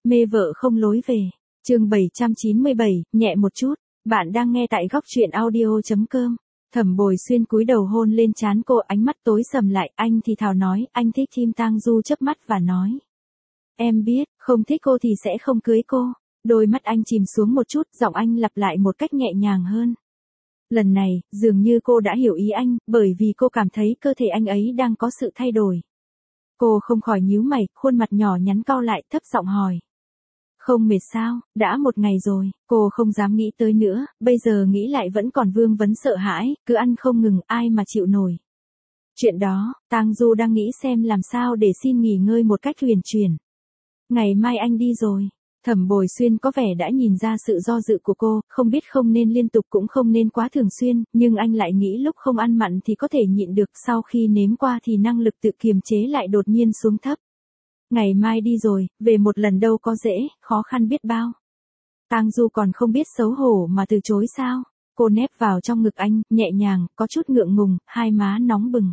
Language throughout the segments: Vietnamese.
Mê vợ không lối về. Chương 797, nhẹ một chút. Bạn đang nghe tại góc truyện audio.com. Thẩm Bồi Xuyên cúi đầu hôn lên trán cô, ánh mắt tối sầm lại, anh thì thào nói, anh thích Kim Tang Du chớp mắt và nói. Em biết, không thích cô thì sẽ không cưới cô. Đôi mắt anh chìm xuống một chút, giọng anh lặp lại một cách nhẹ nhàng hơn. Lần này, dường như cô đã hiểu ý anh, bởi vì cô cảm thấy cơ thể anh ấy đang có sự thay đổi. Cô không khỏi nhíu mày, khuôn mặt nhỏ nhắn cau lại, thấp giọng hỏi. Không mệt sao, đã một ngày rồi, cô không dám nghĩ tới nữa, bây giờ nghĩ lại vẫn còn vương vấn sợ hãi, cứ ăn không ngừng, ai mà chịu nổi. Chuyện đó, Tang Du đang nghĩ xem làm sao để xin nghỉ ngơi một cách huyền chuyển. Ngày mai anh đi rồi. Thẩm Bồi Xuyên có vẻ đã nhìn ra sự do dự của cô, không biết không nên liên tục cũng không nên quá thường xuyên, nhưng anh lại nghĩ lúc không ăn mặn thì có thể nhịn được, sau khi nếm qua thì năng lực tự kiềm chế lại đột nhiên xuống thấp. Ngày mai đi rồi, về một lần đâu có dễ, khó khăn biết bao. Tang Du còn không biết xấu hổ mà từ chối sao? Cô nép vào trong ngực anh, nhẹ nhàng, có chút ngượng ngùng, hai má nóng bừng.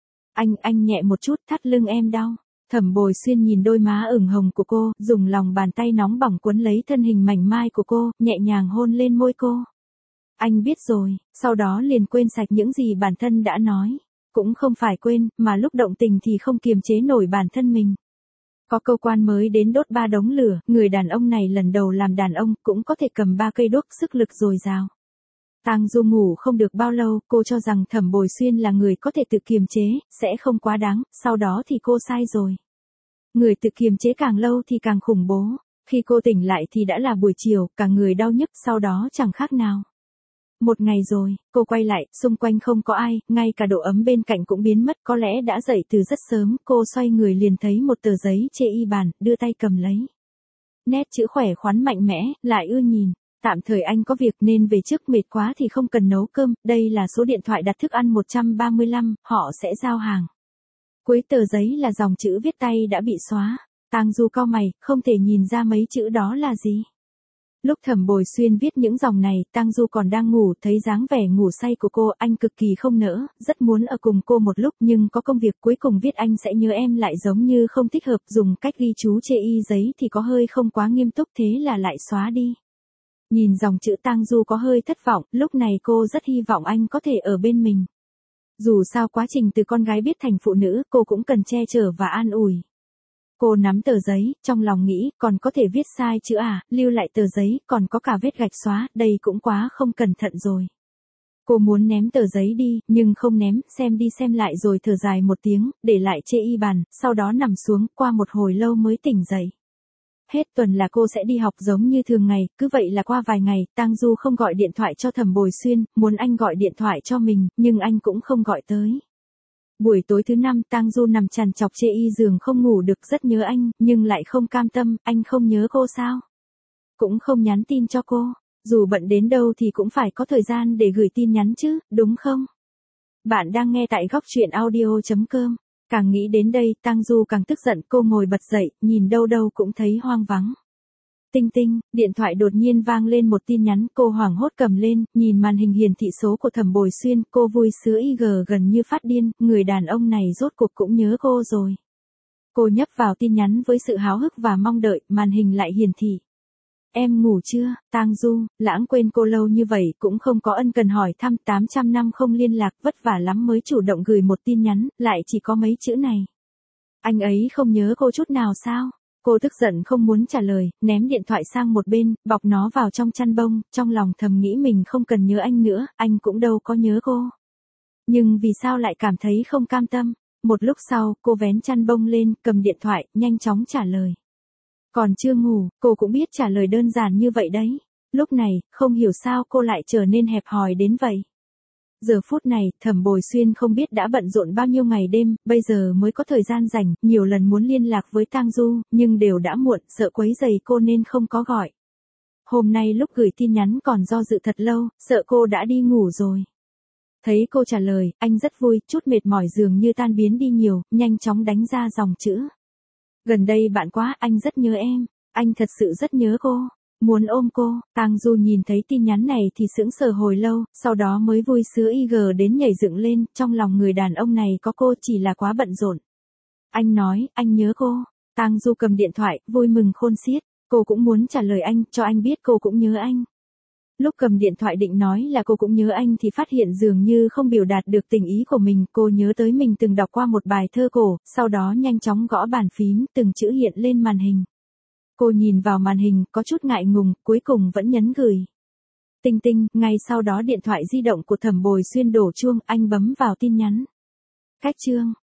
Anh nhẹ một chút, thắt lưng em đau. Thẩm Bồi Xuyên nhìn đôi má ửng hồng của cô, dùng lòng bàn tay nóng bỏng quấn lấy thân hình mảnh mai của cô, nhẹ nhàng hôn lên môi cô. Anh biết rồi, sau đó liền quên sạch những gì bản thân đã nói. Cũng không phải quên, mà lúc động tình thì không kiềm chế nổi bản thân mình. Có câu quan mới đến đốt 3 đống lửa, người đàn ông này lần đầu làm đàn ông, cũng có thể cầm 3 cây đuốc, sức lực dồi dào. Tang Du ngủ không được bao lâu, cô cho rằng Thẩm Bồi Xuyên là người có thể tự kiềm chế, sẽ không quá đáng, sau đó thì cô sai rồi. Người tự kiềm chế càng lâu thì càng khủng bố, khi cô tỉnh lại thì đã là buổi chiều, cả người đau nhức, sau đó chẳng khác nào. Một ngày rồi, cô quay lại, xung quanh không có ai, ngay cả độ ấm bên cạnh cũng biến mất, có lẽ đã dậy từ rất sớm, cô xoay người liền thấy một tờ giấy chê y bàn, đưa tay cầm lấy. Nét chữ khỏe khoắn mạnh mẽ, lại ưa nhìn. Tạm thời anh có việc nên về trước, mệt quá thì không cần nấu cơm, đây là số điện thoại đặt thức ăn 135, họ sẽ giao hàng. Cuối tờ giấy là dòng chữ viết tay đã bị xóa. Tang Du cau mày, không thể nhìn ra mấy chữ đó là gì. Lúc Thẩm Bồi Xuyên viết những dòng này, Tang Du còn đang ngủ, thấy dáng vẻ ngủ say của cô, anh cực kỳ không nỡ, rất muốn ở cùng cô một lúc, nhưng có công việc, cuối cùng viết anh sẽ nhớ em lại giống như không thích hợp, dùng cách ghi chú chê y giấy thì có hơi không quá nghiêm túc, thế là lại xóa đi. Nhìn dòng chữ Tang Du có hơi thất vọng, lúc này cô rất hy vọng anh có thể ở bên mình. Dù sao quá trình từ con gái biết thành phụ nữ, cô cũng cần che chở và an ủi. Cô nắm tờ giấy, trong lòng nghĩ, còn có thể viết sai chữ à, lưu lại tờ giấy, còn có cả vết gạch xóa, đây cũng quá không cẩn thận rồi. Cô muốn ném tờ giấy đi, nhưng không ném, xem đi xem lại rồi thở dài một tiếng, để lại chê y bàn, sau đó nằm xuống, qua một hồi lâu mới tỉnh dậy. Hết tuần là cô sẽ đi học giống như thường ngày, cứ vậy là qua vài ngày, Tang Du không gọi điện thoại cho Thẩm Bồi Xuyên, muốn anh gọi điện thoại cho mình, nhưng anh cũng không gọi tới. Buổi tối thứ 5, Tang Du nằm trằn trọc chê y giường không ngủ được, rất nhớ anh, nhưng lại không cam tâm, anh không nhớ cô sao? Cũng không nhắn tin cho cô, dù bận đến đâu thì cũng phải có thời gian để gửi tin nhắn chứ, đúng không? Bạn đang nghe tại góc truyện audio.com. Càng nghĩ đến đây, Tang Du càng tức giận, cô ngồi bật dậy, nhìn đâu đâu cũng thấy hoang vắng. Tinh tinh, điện thoại đột nhiên vang lên một tin nhắn, cô hoảng hốt cầm lên, nhìn màn hình hiển thị số của Thẩm Bồi Xuyên, cô vui sướng IG gần như phát điên, người đàn ông này rốt cuộc cũng nhớ cô rồi. Cô nhấp vào tin nhắn với sự háo hức và mong đợi, màn hình lại hiển thị. Em ngủ chưa, Tang Du, lãng quên cô lâu như vậy cũng không có ân cần hỏi thăm, 800 năm không liên lạc, vất vả lắm mới chủ động gửi một tin nhắn, lại chỉ có mấy chữ này. Anh ấy không nhớ cô chút nào sao? Cô tức giận không muốn trả lời, ném điện thoại sang một bên, bọc nó vào trong chăn bông, trong lòng thầm nghĩ mình không cần nhớ anh nữa, anh cũng đâu có nhớ cô. Nhưng vì sao lại cảm thấy không cam tâm? Một lúc sau, cô vén chăn bông lên, cầm điện thoại, nhanh chóng trả lời. Còn chưa ngủ, cô cũng biết trả lời đơn giản như vậy đấy. Lúc này, không hiểu sao cô lại trở nên hẹp hòi đến vậy. Giờ phút này, Thẩm Bồi Xuyên không biết đã bận rộn bao nhiêu ngày đêm, bây giờ mới có thời gian rảnh, nhiều lần muốn liên lạc với Tang Du, nhưng đều đã muộn, sợ quấy rầy cô nên không có gọi. Hôm nay lúc gửi tin nhắn còn do dự thật lâu, sợ cô đã đi ngủ rồi. Thấy cô trả lời, anh rất vui, chút mệt mỏi dường như tan biến đi nhiều, nhanh chóng đánh ra dòng chữ. Gần đây bạn quá, anh rất nhớ em, anh thật sự rất nhớ cô. Muốn ôm cô. Tang Du nhìn thấy tin nhắn này thì sững sờ hồi lâu, sau đó mới vui sướng IG đến nhảy dựng lên, trong lòng người đàn ông này có cô, chỉ là quá bận rộn. Anh nói, anh nhớ cô. Tang Du cầm điện thoại, vui mừng khôn xiết. Cô cũng muốn trả lời anh, cho anh biết cô cũng nhớ anh. Lúc cầm điện thoại định nói là cô cũng nhớ anh thì phát hiện dường như không biểu đạt được tình ý của mình. Cô nhớ tới mình từng đọc qua một bài thơ cổ, sau đó nhanh chóng gõ bàn phím, từng chữ hiện lên màn hình. Cô nhìn vào màn hình, có chút ngại ngùng, cuối cùng vẫn nhấn gửi. Tinh tinh, ngay sau đó điện thoại di động của Thẩm Bồi Xuyên đổ chuông, anh bấm vào tin nhắn. Cách chương.